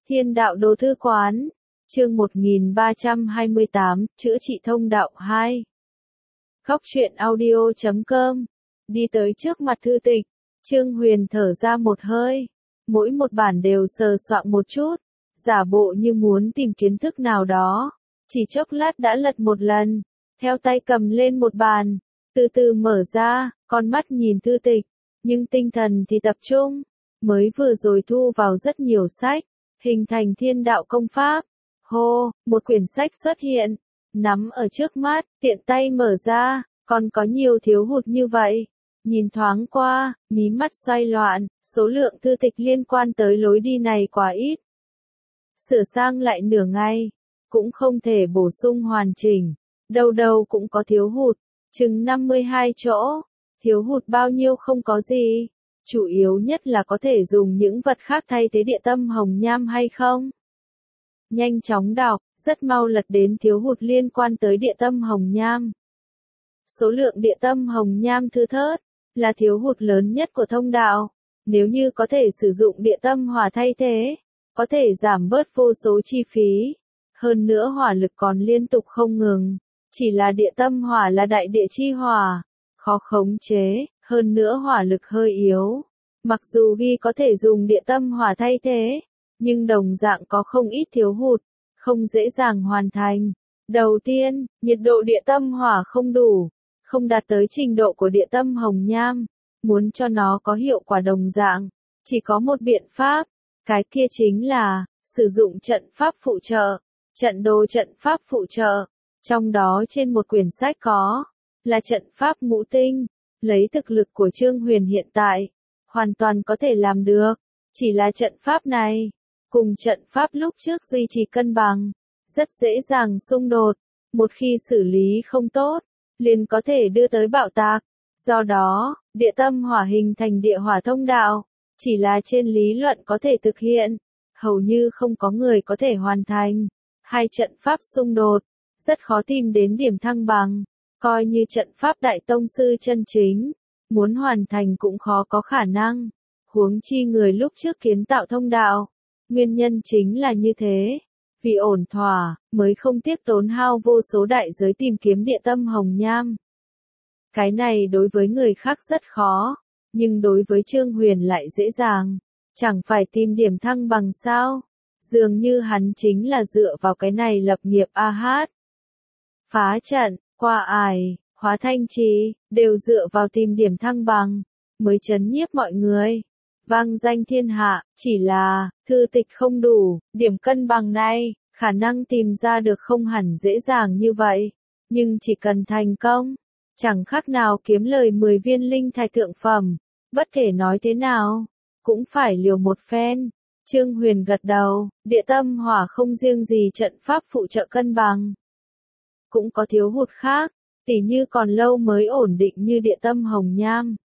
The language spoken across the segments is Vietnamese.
Thiên đạo đồ thư quán, chương 1328, chữa trị thông đạo 2. Khóc chuyện audio.com. Đi tới trước mặt thư tịch, Trương Huyền thở ra một hơi. Mỗi một bản đều sờ soạng một chút, giả bộ như muốn tìm kiến thức nào đó. Chỉ chốc lát đã lật một lần, theo tay cầm lên một bàn, từ từ mở ra, con mắt nhìn thư tịch, nhưng tinh thần thì tập trung. Mới vừa rồi thu vào rất nhiều sách, hình thành thiên đạo công pháp. Hô, một quyển sách xuất hiện, nắm ở trước mắt, tiện tay mở ra, còn có nhiều thiếu hụt như vậy. Nhìn thoáng qua, mí mắt xoay loạn, số lượng thư tịch liên quan tới lối đi này quá ít. Sửa sang lại nửa ngày, cũng không thể bổ sung hoàn chỉnh, đâu đâu cũng có thiếu hụt, chừng 52 chỗ, thiếu hụt bao nhiêu không có gì. Chủ yếu nhất là có thể dùng những vật khác thay thế địa tâm hồng nham hay không. Nhanh chóng đọc, rất mau lật đến thiếu hụt liên quan tới địa tâm hồng nham. Số lượng địa tâm hồng nham thưa thớt, là thiếu hụt lớn nhất của thông đạo. Nếu như có thể sử dụng địa tâm hỏa thay thế, có thể giảm bớt vô số chi phí. Hơn nữa hỏa lực còn liên tục không ngừng. Chỉ là địa tâm hỏa là đại địa chi hỏa, khó khống chế, hơn nữa hỏa lực hơi yếu. Mặc dù ghi có thể dùng địa tâm hỏa thay thế, nhưng đồng dạng có không ít thiếu hụt, không dễ dàng hoàn thành. Đầu tiên, nhiệt độ địa tâm hỏa không đủ, không đạt tới trình độ của địa tâm hồng nham. Muốn cho nó có hiệu quả đồng dạng, chỉ có một biện pháp, cái kia chính là sử dụng trận pháp phụ trợ, trận đồ trận pháp phụ trợ. Trong đó trên một quyển sách có là trận pháp ngũ tinh, lấy thực lực của Trương Huyền hiện tại, hoàn toàn có thể làm được. Chỉ là trận pháp này, cùng trận pháp lúc trước duy trì cân bằng, rất dễ dàng xung đột, một khi xử lý không tốt, liền có thể đưa tới bạo tạc. Do đó, địa tâm hỏa hình thành địa hỏa thông đạo, chỉ là trên lý luận có thể thực hiện, hầu như không có người có thể hoàn thành. Hai trận pháp xung đột, rất khó tìm đến điểm thăng bằng, coi như trận pháp đại tông sư chân chính, muốn hoàn thành cũng khó có khả năng. Huống chi người lúc trước kiến tạo thông đạo, nguyên nhân chính là như thế, vì ổn thỏa, mới không tiếc tốn hao vô số đại giới tìm kiếm địa tâm hồng nham. Cái này đối với người khác rất khó, nhưng đối với Trương Huyền lại dễ dàng, chẳng phải tìm điểm thăng bằng sao? Dường như hắn chính là dựa vào cái này lập nghiệp a hát. Phá trận, qua ải, hóa thanh trì, đều dựa vào tìm điểm thăng bằng, mới trấn nhiếp mọi người. Vang danh thiên hạ, chỉ là, thư tịch không đủ, điểm cân bằng này, khả năng tìm ra được không hẳn dễ dàng như vậy. Nhưng chỉ cần thành công, chẳng khác nào kiếm lời 10 viên linh thạch thượng phẩm. Bất kể nói thế nào, cũng phải liều một phen. Trương Huyền gật đầu, địa tâm hỏa không riêng gì trận pháp phụ trợ cân bằng. Cũng có thiếu hụt khác, tỉ như còn lâu mới ổn định như địa tâm hồng nham.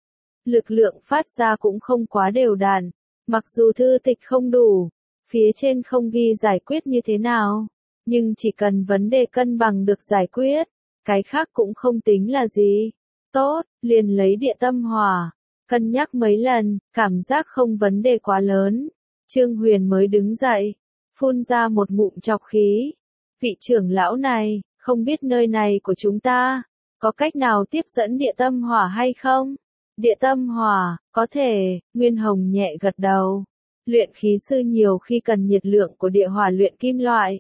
Lực lượng phát ra cũng không quá đều đặn, mặc dù thư tịch không đủ, phía trên không ghi giải quyết như thế nào, nhưng chỉ cần vấn đề cân bằng được giải quyết, cái khác cũng không tính là gì. Tốt, liền lấy địa tâm hỏa, cân nhắc mấy lần, cảm giác không vấn đề quá lớn. Trương Huyền mới đứng dậy, phun ra một ngụm trọc khí. Vị trưởng lão này, không biết nơi này của chúng ta, có cách nào tiếp dẫn địa tâm hỏa hay không? Địa tâm hỏa, có thể, Nguyên Hồng nhẹ gật đầu. Luyện khí sư nhiều khi cần nhiệt lượng của địa hỏa luyện kim loại.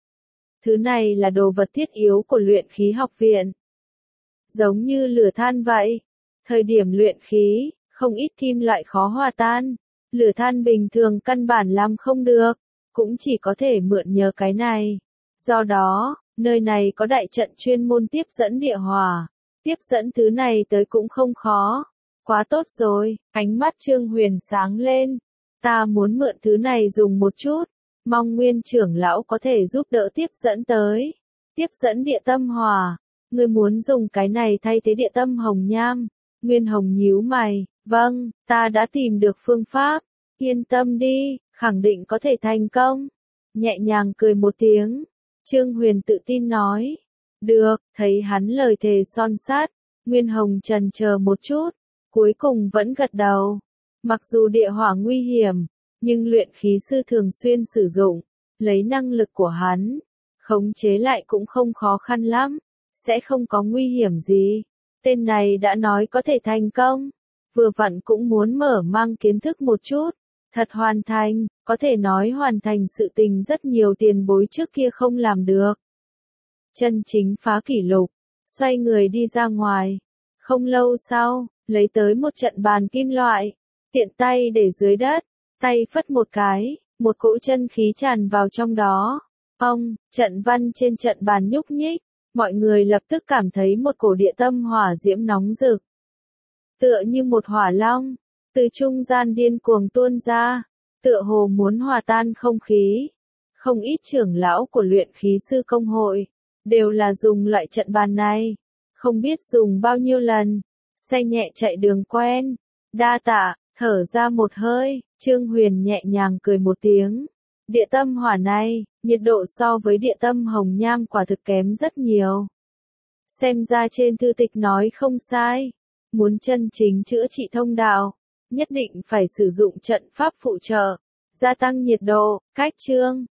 Thứ này là đồ vật thiết yếu của luyện khí học viện. Giống như lửa than vậy. Thời điểm luyện khí, không ít kim loại khó hòa tan. Lửa than bình thường căn bản làm không được, cũng chỉ có thể mượn nhờ cái này. Do đó, nơi này có đại trận chuyên môn tiếp dẫn địa hỏa. Tiếp dẫn thứ này tới cũng không khó. Quá tốt rồi, ánh mắt Trương Huyền sáng lên. Ta muốn mượn thứ này dùng một chút, mong Nguyên trưởng lão có thể giúp đỡ tiếp dẫn tới. Tiếp dẫn địa tâm hỏa, ngươi muốn dùng cái này thay thế địa tâm hồng nham. Nguyên Hồng nhíu mày, vâng, ta đã tìm được phương pháp, yên tâm đi, khẳng định có thể thành công. Nhẹ nhàng cười một tiếng, Trương Huyền tự tin nói, được, thấy hắn lời thề son sắt, Nguyên Hồng chần chờ một chút, cuối cùng vẫn gật đầu. Mặc dù địa hỏa nguy hiểm, nhưng luyện khí sư thường xuyên sử dụng, lấy năng lực của hắn, khống chế lại cũng không khó khăn lắm, sẽ không có nguy hiểm gì. Tên này đã nói có thể thành công, vừa vặn cũng muốn mở mang kiến thức một chút, thật hoàn thành, có thể nói hoàn thành sự tình rất nhiều tiền bối trước kia không làm được. Chân chính phá kỷ lục, xoay người đi ra ngoài, không lâu sau, lấy tới một trận bàn kim loại, tiện tay để dưới đất, tay phất một cái, một cỗ chân khí tràn vào trong đó. Ông, trận văn trên trận bàn nhúc nhích, mọi người lập tức cảm thấy một cổ địa tâm hỏa diễm nóng rực. Tựa như một hỏa long, từ trung gian điên cuồng tuôn ra, tựa hồ muốn hòa tan không khí. Không ít trưởng lão của luyện khí sư công hội, đều là dùng loại trận bàn này, không biết dùng bao nhiêu lần, xe nhẹ chạy đường quen, đa tạ, thở ra một hơi, Trương Huyền nhẹ nhàng cười một tiếng. Địa tâm hỏa này, nhiệt độ so với địa tâm hồng nham quả thực kém rất nhiều. Xem ra trên thư tịch nói không sai, muốn chân chính chữa trị thông đạo, nhất định phải sử dụng trận pháp phụ trợ, gia tăng nhiệt độ, cách chương.